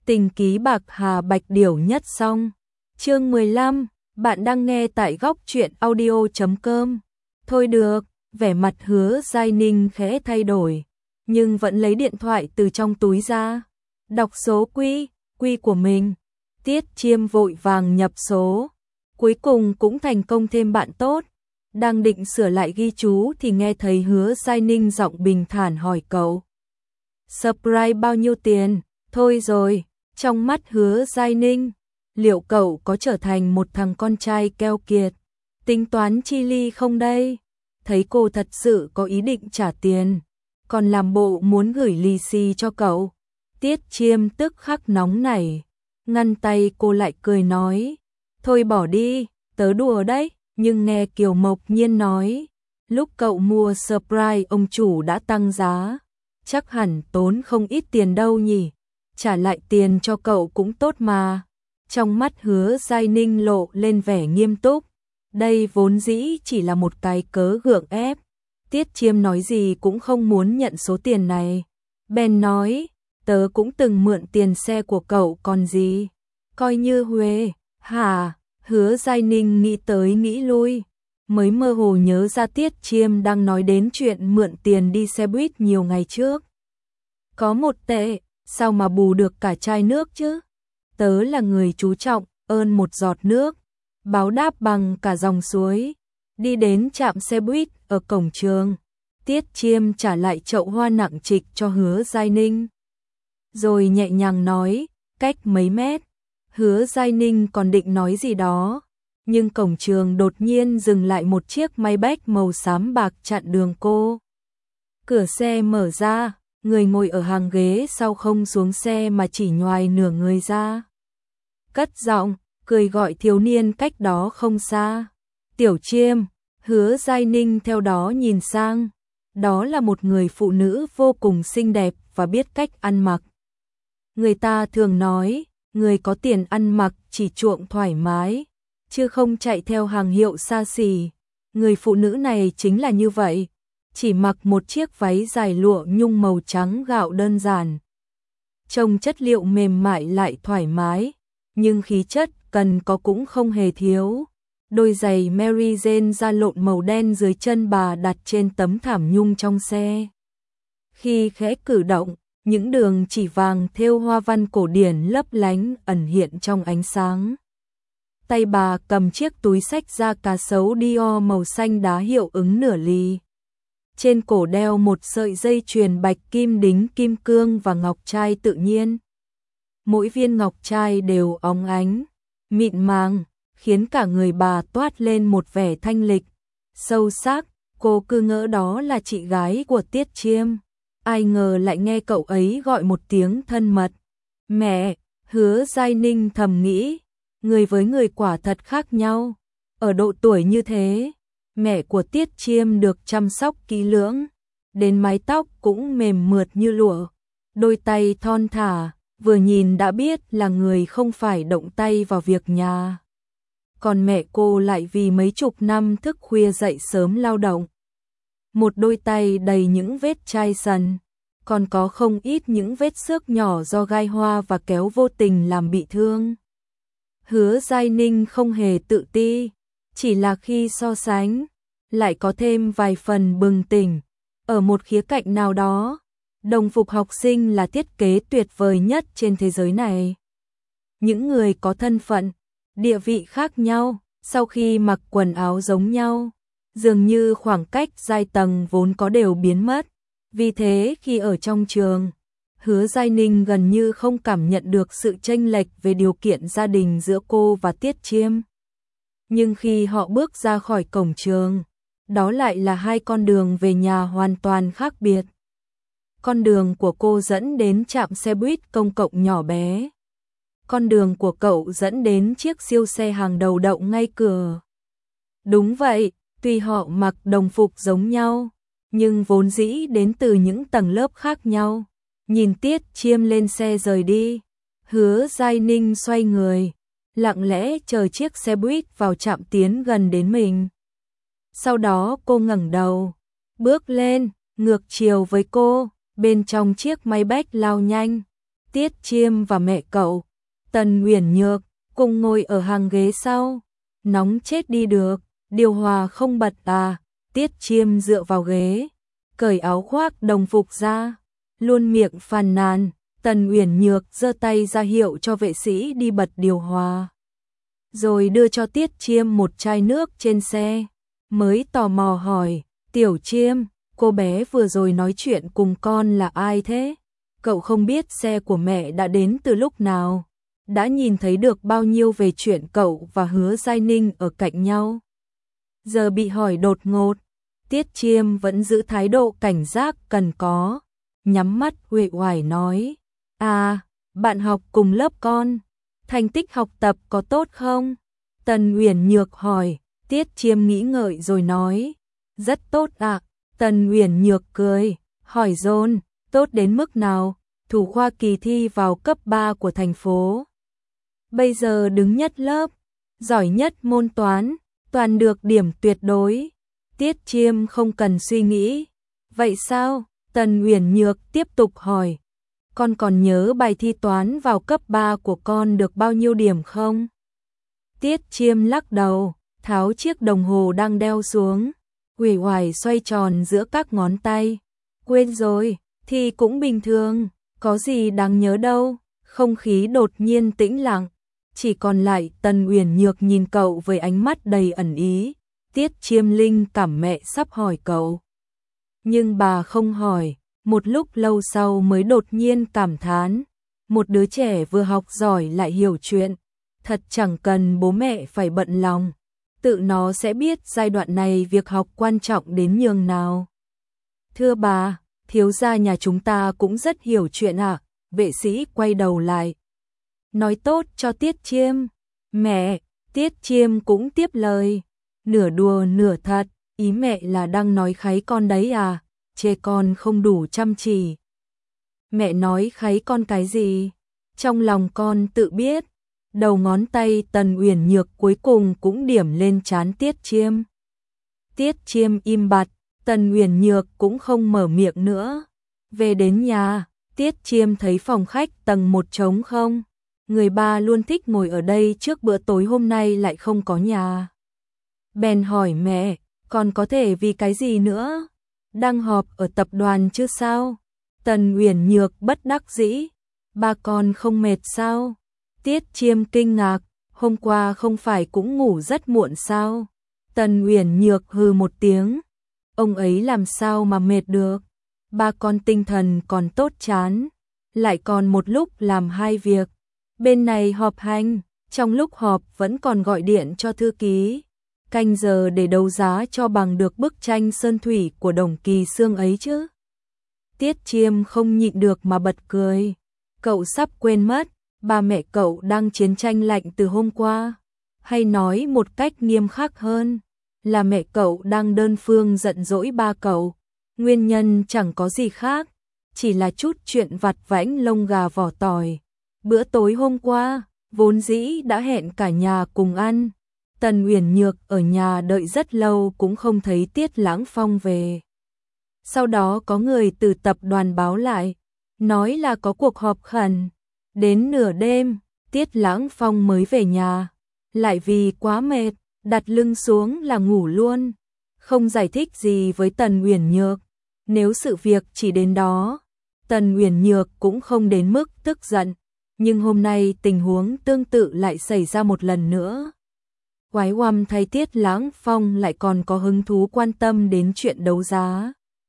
Tình ký bạc hà bạch điểu nhất song. Chương 15, bạn đang nghe tại góc truyện audio.com. Thôi được, vẻ mặt Hứa Giai Ninh khẽ thay đổi, nhưng vẫn lấy điện thoại từ trong túi ra, đọc số quy của mình. Tiết Chiêm vội vàng nhập số, cuối cùng cũng thành công thêm bạn tốt. Đang định sửa lại ghi chú thì nghe thấy Hứa Giai Ninh giọng bình thản hỏi cậu. Surprise bao nhiêu tiền? Thôi rồi, trong mắt Hứa Giai Ninh, liệu cậu có trở thành một thằng con trai keo kiệt, tính toán chi ly không đây? Thấy cô thật sự có ý định trả tiền, còn làm bộ muốn gửi lì xì cho cậu. Tiết Chiêm tức khắc nóng nảy, ngăn tay cô lại cười nói, thôi bỏ đi, tớ đùa đấy. Nhưng nghe Kiều Mộc Nhiên nói, lúc cậu mua surprise ông chủ đã tăng giá, chắc hẳn tốn không ít tiền đâu nhỉ, trả lại tiền cho cậu cũng tốt mà. Trong mắt Hứa Giai Ninh lộ lên vẻ nghiêm túc, đây vốn dĩ chỉ là một cái cớ gượng ép. Tiết Chiêm nói gì cũng không muốn nhận số tiền này. Ben nói, tớ cũng từng mượn tiền xe của cậu còn gì, coi như huề, hả? Hứa Giai Ninh nghĩ tới nghĩ lui, mới mơ hồ nhớ ra Tiết Chiêm đang nói đến chuyện mượn tiền đi xe buýt nhiều ngày trước. Có một tệ, sao mà bù được cả chai nước chứ? Tớ là người chú trọng ơn một giọt nước, báo đáp bằng cả dòng suối. Đi đến trạm xe buýt ở cổng trường, Tiết Chiêm trả lại chậu hoa nặng trịch cho Hứa Giai Ninh, rồi nhẹ nhàng nói, cách mấy mét. Hứa Giai Ninh còn định nói gì đó, nhưng cổng trường đột nhiên dừng lại một chiếc Maybach màu xám bạc chặn đường cô. Cửa xe mở ra, người ngồi ở hàng ghế sau không xuống xe mà chỉ nhoài nửa người ra. Cất giọng, cười gọi thiếu niên cách đó không xa. Tiểu Chiêm. Hứa Giai Ninh theo đó nhìn sang. Đó là một người phụ nữ vô cùng xinh đẹp và biết cách ăn mặc. Người ta thường nói, người có tiền ăn mặc chỉ chuộng thoải mái, chứ không chạy theo hàng hiệu xa xỉ. Người phụ nữ này chính là như vậy, chỉ mặc một chiếc váy dài lụa nhung màu trắng gạo đơn giản. Trông chất liệu mềm mại lại thoải mái, nhưng khí chất cần có cũng không hề thiếu. Đôi giày Mary Jane da lộn màu đen dưới chân bà đặt trên tấm thảm nhung trong xe. Khi khẽ cử động, những đường chỉ vàng thêu hoa văn cổ điển lấp lánh ẩn hiện trong ánh sáng. Tay bà cầm chiếc túi xách da cá sấu Dior màu xanh đá hiệu ứng nửa ly. Trên cổ đeo một sợi dây chuyền bạch kim đính kim cương và ngọc trai tự nhiên. Mỗi viên ngọc trai đều óng ánh, mịn màng, khiến cả người bà toát lên một vẻ thanh lịch, sâu sắc. Cô cứ ngỡ đó là chị gái của Tiết Chiêm. Ai ngờ lại nghe cậu ấy gọi một tiếng thân mật. Mẹ. Hứa Giai Ninh thầm nghĩ, người với người quả thật khác nhau. Ở độ tuổi như thế, mẹ của Tiết Chiêm được chăm sóc kỹ lưỡng, đến mái tóc cũng mềm mượt như lụa, đôi tay thon thả, vừa nhìn đã biết là người không phải động tay vào việc nhà. Còn mẹ cô lại vì mấy chục năm thức khuya dậy sớm lao động. Một đôi tay đầy những vết chai sần, còn có không ít những vết xước nhỏ do gai hoa và kéo vô tình làm bị thương. Hứa Giai Ninh không hề tự ti, chỉ là khi so sánh, lại có thêm vài phần bừng tỉnh. Ở một khía cạnh nào đó, đồng phục học sinh là thiết kế tuyệt vời nhất trên thế giới này. Những người có thân phận, địa vị khác nhau, sau khi mặc quần áo giống nhau, dường như khoảng cách giai tầng vốn có đều biến mất. Vì thế khi ở trong trường, Hứa Giai Ninh gần như không cảm nhận được sự chênh lệch về điều kiện gia đình giữa cô và Tiết Chiêm. Nhưng khi họ bước ra khỏi cổng trường, đó lại là hai con đường về nhà hoàn toàn khác biệt. Con đường của cô dẫn đến trạm xe buýt công cộng nhỏ bé. Con đường của cậu dẫn đến chiếc siêu xe hàng đầu đậu ngay cửa. Đúng vậy, tuy họ mặc đồng phục giống nhau, nhưng vốn dĩ đến từ những tầng lớp khác nhau. Nhìn Tiết Chiêm lên xe rời đi, Hứa Giai Ninh xoay người, lặng lẽ chờ chiếc xe buýt vào trạm tiến gần đến mình. Sau đó cô ngẩng đầu, bước lên, ngược chiều với cô, bên trong chiếc Maybach lao nhanh. Tiết Chiêm và mẹ cậu, Tần Uyển Nhược, cùng ngồi ở hàng ghế sau. Nóng chết đi được, điều hòa không bật à? Tiết Chiêm dựa vào ghế, cởi áo khoác đồng phục ra, luôn miệng phàn nàn. Tần Uyển Nhược giơ tay ra hiệu cho vệ sĩ đi bật điều hòa, rồi đưa cho Tiết Chiêm một chai nước trên xe, mới tò mò hỏi, Tiểu Chiêm, cô bé vừa rồi nói chuyện cùng con là ai thế? Cậu không biết xe của mẹ đã đến từ lúc nào? Đã nhìn thấy được bao nhiêu về chuyện cậu và Hứa Giai Ninh ở cạnh nhau? Giờ bị hỏi đột ngột, Tiết Chiêm vẫn giữ thái độ cảnh giác cần có, nhắm mắt uể oải nói, à, bạn học cùng lớp con, thành tích học tập có tốt không? Tần Uyển Nhược hỏi. Tiết Chiêm nghĩ ngợi rồi nói, rất tốt ạ. Tần Uyển Nhược cười, hỏi dồn, tốt đến mức nào? Thủ khoa kỳ thi vào cấp 3 của thành phố, bây giờ đứng nhất lớp, giỏi nhất môn toán, toàn được điểm tuyệt đối. Tiết Chiêm không cần suy nghĩ. Vậy sao? Tần Uyển Nhược tiếp tục hỏi, con còn nhớ bài thi toán vào cấp 3 của con được bao nhiêu điểm không? Tiết Chiêm lắc đầu, tháo chiếc đồng hồ đang đeo xuống, uể oải xoay tròn giữa các ngón tay. Quên rồi, thì cũng bình thường, có gì đáng nhớ đâu. Không khí đột nhiên tĩnh lặng, chỉ còn lại Tần Uyển Nhược nhìn cậu với ánh mắt đầy ẩn ý. Tiết Chiêm linh cảm mẹ sắp hỏi cậu, nhưng bà không hỏi. Một lúc lâu sau mới đột nhiên cảm thán, một đứa trẻ vừa học giỏi lại hiểu chuyện, thật chẳng cần bố mẹ phải bận lòng, tự nó sẽ biết giai đoạn này việc học quan trọng đến nhường nào. Thưa bà, thiếu gia nhà chúng ta cũng rất hiểu chuyện ạ. Vệ sĩ quay đầu lại, nói tốt cho Tiết Chiêm. Mẹ, Tiết Chiêm cũng tiếp lời, nửa đùa nửa thật, ý mẹ là đang nói kháy con đấy à, chê con không đủ chăm chỉ. Mẹ nói kháy con cái gì? Trong lòng con tự biết. Đầu ngón tay Tần Uyển Nhược cuối cùng cũng điểm lên trán Tiết Chiêm. Tiết Chiêm im bặt, Tần Uyển Nhược cũng không mở miệng nữa. Về đến nhà, Tiết Chiêm thấy phòng khách tầng 1 trống không. Người ba luôn thích ngồi ở đây trước bữa tối hôm nay lại không có nhà. Bèn hỏi mẹ, còn có thể vì cái gì nữa? Đang họp ở tập đoàn chứ sao? Tần Uyển Nhược bất đắc dĩ, ba con không mệt sao? Tiết Chiêm kinh ngạc, hôm qua không phải cũng ngủ rất muộn sao? Tần Uyển Nhược hừ một tiếng, ông ấy làm sao mà mệt được? Ba con tinh thần còn tốt chán, lại còn một lúc làm hai việc. Bên này họp hành, trong lúc họp vẫn còn gọi điện cho thư ký, canh giờ để đấu giá cho bằng được bức tranh sơn thủy của Đồng Kỳ Sương ấy chứ. Tiết Chiêm không nhịn được mà bật cười, cậu sắp quên mất, ba mẹ cậu đang chiến tranh lạnh từ hôm qua, hay nói một cách nghiêm khắc hơn, là mẹ cậu đang đơn phương giận dỗi ba cậu. Nguyên nhân chẳng có gì khác, chỉ là chút chuyện vặt vãnh lông gà vỏ tỏi. Bữa tối hôm qua, vốn dĩ đã hẹn cả nhà cùng ăn. Tần Uyển Nhược ở nhà đợi rất lâu cũng không thấy Tiết Lãng Phong về. Sau đó có người từ tập đoàn báo lại, nói là có cuộc họp khẩn. Đến nửa đêm, Tiết Lãng Phong mới về nhà, lại vì quá mệt, đặt lưng xuống là ngủ luôn. Không giải thích gì với Tần Uyển Nhược. Nếu sự việc chỉ đến đó, Tần Uyển Nhược cũng không đến mức tức giận. Nhưng hôm nay tình huống tương tự lại xảy ra một lần nữa. Quái oăm thay Tiết Lãng Phong lại còn có hứng thú quan tâm đến chuyện đấu giá.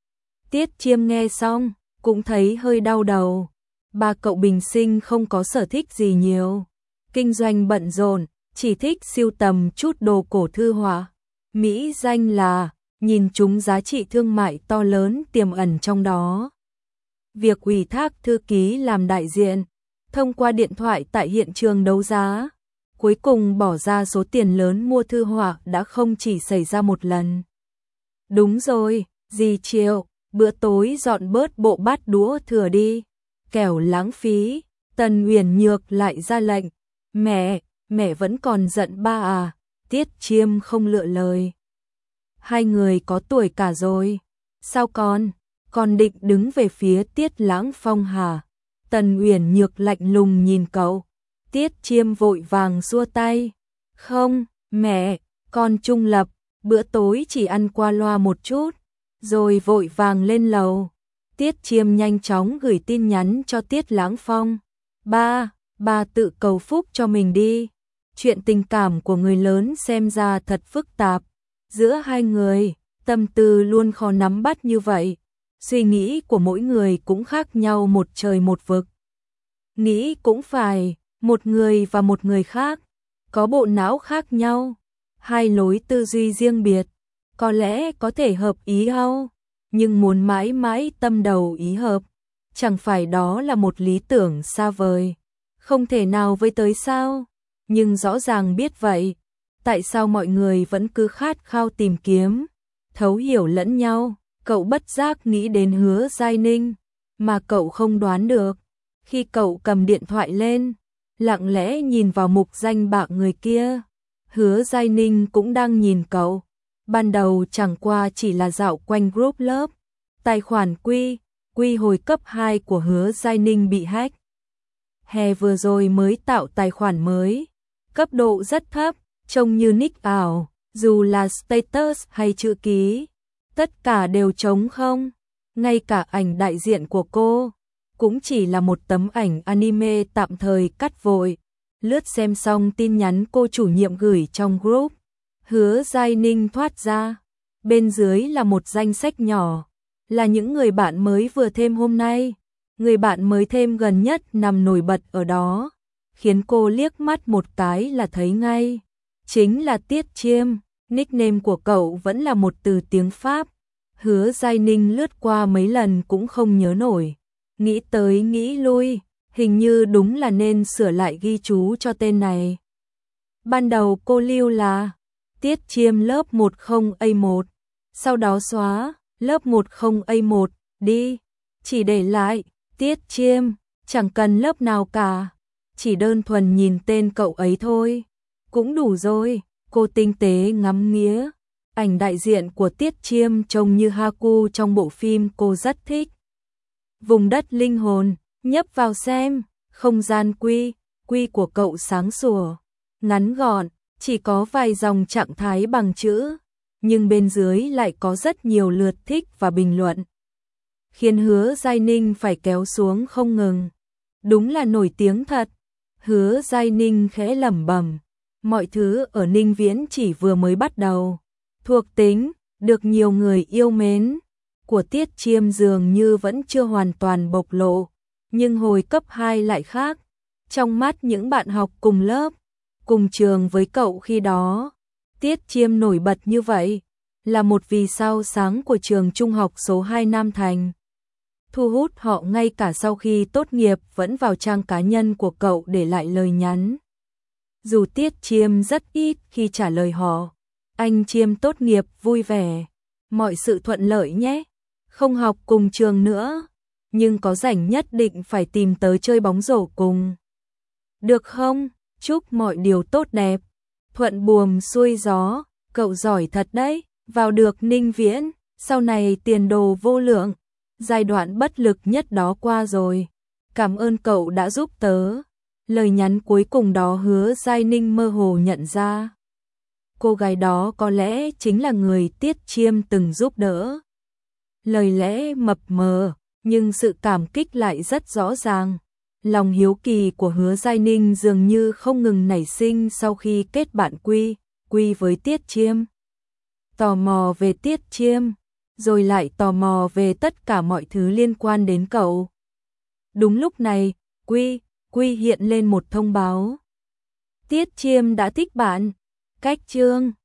Tiết Chiêm nghe xong, cũng thấy hơi đau đầu. Ba cậu bình sinh không có sở thích gì nhiều. Kinh doanh bận rộn, chỉ thích sưu tầm chút đồ cổ thư họa. Mỹ danh là nhìn chúng giá trị thương mại to lớn tiềm ẩn trong đó. Việc ủy thác thư ký làm đại diện, thông qua điện thoại tại hiện trường đấu giá, cuối cùng bỏ ra số tiền lớn mua thư họa đã không chỉ xảy ra một lần. Đúng rồi, dì Triệu, bữa tối dọn bớt bộ bát đũa thừa đi, kẻo lãng phí. Tần Uyển Nhược lại ra lệnh, mẹ vẫn còn giận ba à? Tiết Chiêm không lựa lời. Hai người có tuổi cả rồi, sao con định đứng về phía Tiết Lãng Phong hả? Tần Uyển Nhược lạnh lùng nhìn cậu. Tiết Chiêm vội vàng xua tay. Không, mẹ, con trung lập, bữa tối chỉ ăn qua loa một chút, rồi vội vàng lên lầu. Tiết Chiêm nhanh chóng gửi tin nhắn cho Tiết Lãng Phong. Ba tự cầu phúc cho mình đi. Chuyện tình cảm của người lớn xem ra thật phức tạp. Giữa hai người, tâm tư luôn khó nắm bắt như vậy. Suy nghĩ của mỗi người cũng khác nhau một trời một vực. Nghĩ cũng phải, một người và một người khác, có bộ não khác nhau, hai lối tư duy riêng biệt, có lẽ có thể hợp ý nhau, nhưng muốn mãi mãi tâm đầu ý hợp, chẳng phải đó là một lý tưởng xa vời, không thể nào với tới sao, nhưng rõ ràng biết vậy, tại sao mọi người vẫn cứ khát khao tìm kiếm, thấu hiểu lẫn nhau, cậu bất giác nghĩ đến Hứa Giai Ninh, mà cậu không đoán được, khi cậu cầm điện thoại lên, lặng lẽ nhìn vào mục danh bạ người kia, Hứa Giai Ninh cũng đang nhìn cậu. Ban đầu chẳng qua chỉ là dạo quanh group lớp, tài khoản Quy hồi cấp 2 của Hứa Giai Ninh bị hack. Hè vừa rồi mới tạo tài khoản mới, cấp độ rất thấp, trông như nick ảo, dù là status hay chữ ký, tất cả đều trống không, ngay cả ảnh đại diện của cô cũng chỉ là một tấm ảnh anime tạm thời cắt vội. Lướt xem xong tin nhắn cô chủ nhiệm gửi trong group, Hứa Giai Ninh thoát ra. Bên dưới là một danh sách nhỏ, là những người bạn mới vừa thêm hôm nay. Người bạn mới thêm gần nhất nằm nổi bật ở đó, khiến cô liếc mắt một cái là thấy ngay. Chính là Tiết Chiêm, nickname của cậu vẫn là một từ tiếng Pháp. Hứa Giai Ninh lướt qua mấy lần cũng không nhớ nổi. Nghĩ tới nghĩ lui, hình như đúng là nên sửa lại ghi chú cho tên này. Ban đầu cô lưu là Tiết Chiêm lớp 10A1, sau đó xóa lớp 10A1 đi, chỉ để lại Tiết Chiêm, chẳng cần lớp nào cả, chỉ đơn thuần nhìn tên cậu ấy thôi, cũng đủ rồi. Cô tinh tế ngắm nghía, ảnh đại diện của Tiết Chiêm trông như Haku trong bộ phim cô rất thích. Vùng đất linh hồn, nhấp vào xem, không gian quy của cậu sáng sủa, ngắn gọn, chỉ có vài dòng trạng thái bằng chữ, nhưng bên dưới lại có rất nhiều lượt thích và bình luận, khiến Hứa Giai Ninh phải kéo xuống không ngừng. Đúng là nổi tiếng thật. Hứa Giai Ninh khẽ lẩm bẩm, mọi thứ ở Ninh Viễn chỉ vừa mới bắt đầu. Thuộc tính được nhiều người yêu mến của Tiết Chiêm dường như vẫn chưa hoàn toàn bộc lộ, nhưng hồi cấp 2 lại khác. Trong mắt những bạn học cùng lớp, cùng trường với cậu khi đó, Tiết Chiêm nổi bật như vậy, là một vì sao sáng của trường trung học số 2 Nam Thành. Thu hút họ ngay cả sau khi tốt nghiệp vẫn vào trang cá nhân của cậu để lại lời nhắn. Dù Tiết Chiêm rất ít khi trả lời họ, anh Chiêm tốt nghiệp vui vẻ, mọi sự thuận lợi nhé, không học cùng trường nữa, nhưng có rảnh nhất định phải tìm tới chơi bóng rổ cùng. Được không? Chúc mọi điều tốt đẹp, thuận buồm xuôi gió, cậu giỏi thật đấy, vào được Ninh Viễn, sau này tiền đồ vô lượng, giai đoạn bất lực nhất đó qua rồi, cảm ơn cậu đã giúp tớ. Lời nhắn cuối cùng đó Hứa Giai Ninh mơ hồ nhận ra. Cô gái đó có lẽ chính là người Tiết Chiêm từng giúp đỡ. Lời lẽ mập mờ, nhưng sự cảm kích lại rất rõ ràng. Lòng hiếu kỳ của Hứa Giai Ninh dường như không ngừng nảy sinh sau khi kết bạn quy với Tiết Chiêm. Tò mò về Tiết Chiêm, rồi lại tò mò về tất cả mọi thứ liên quan đến cậu. Đúng lúc này, Quy hiện lên một thông báo. Tiết Chiêm đã thích bạn. Cách chương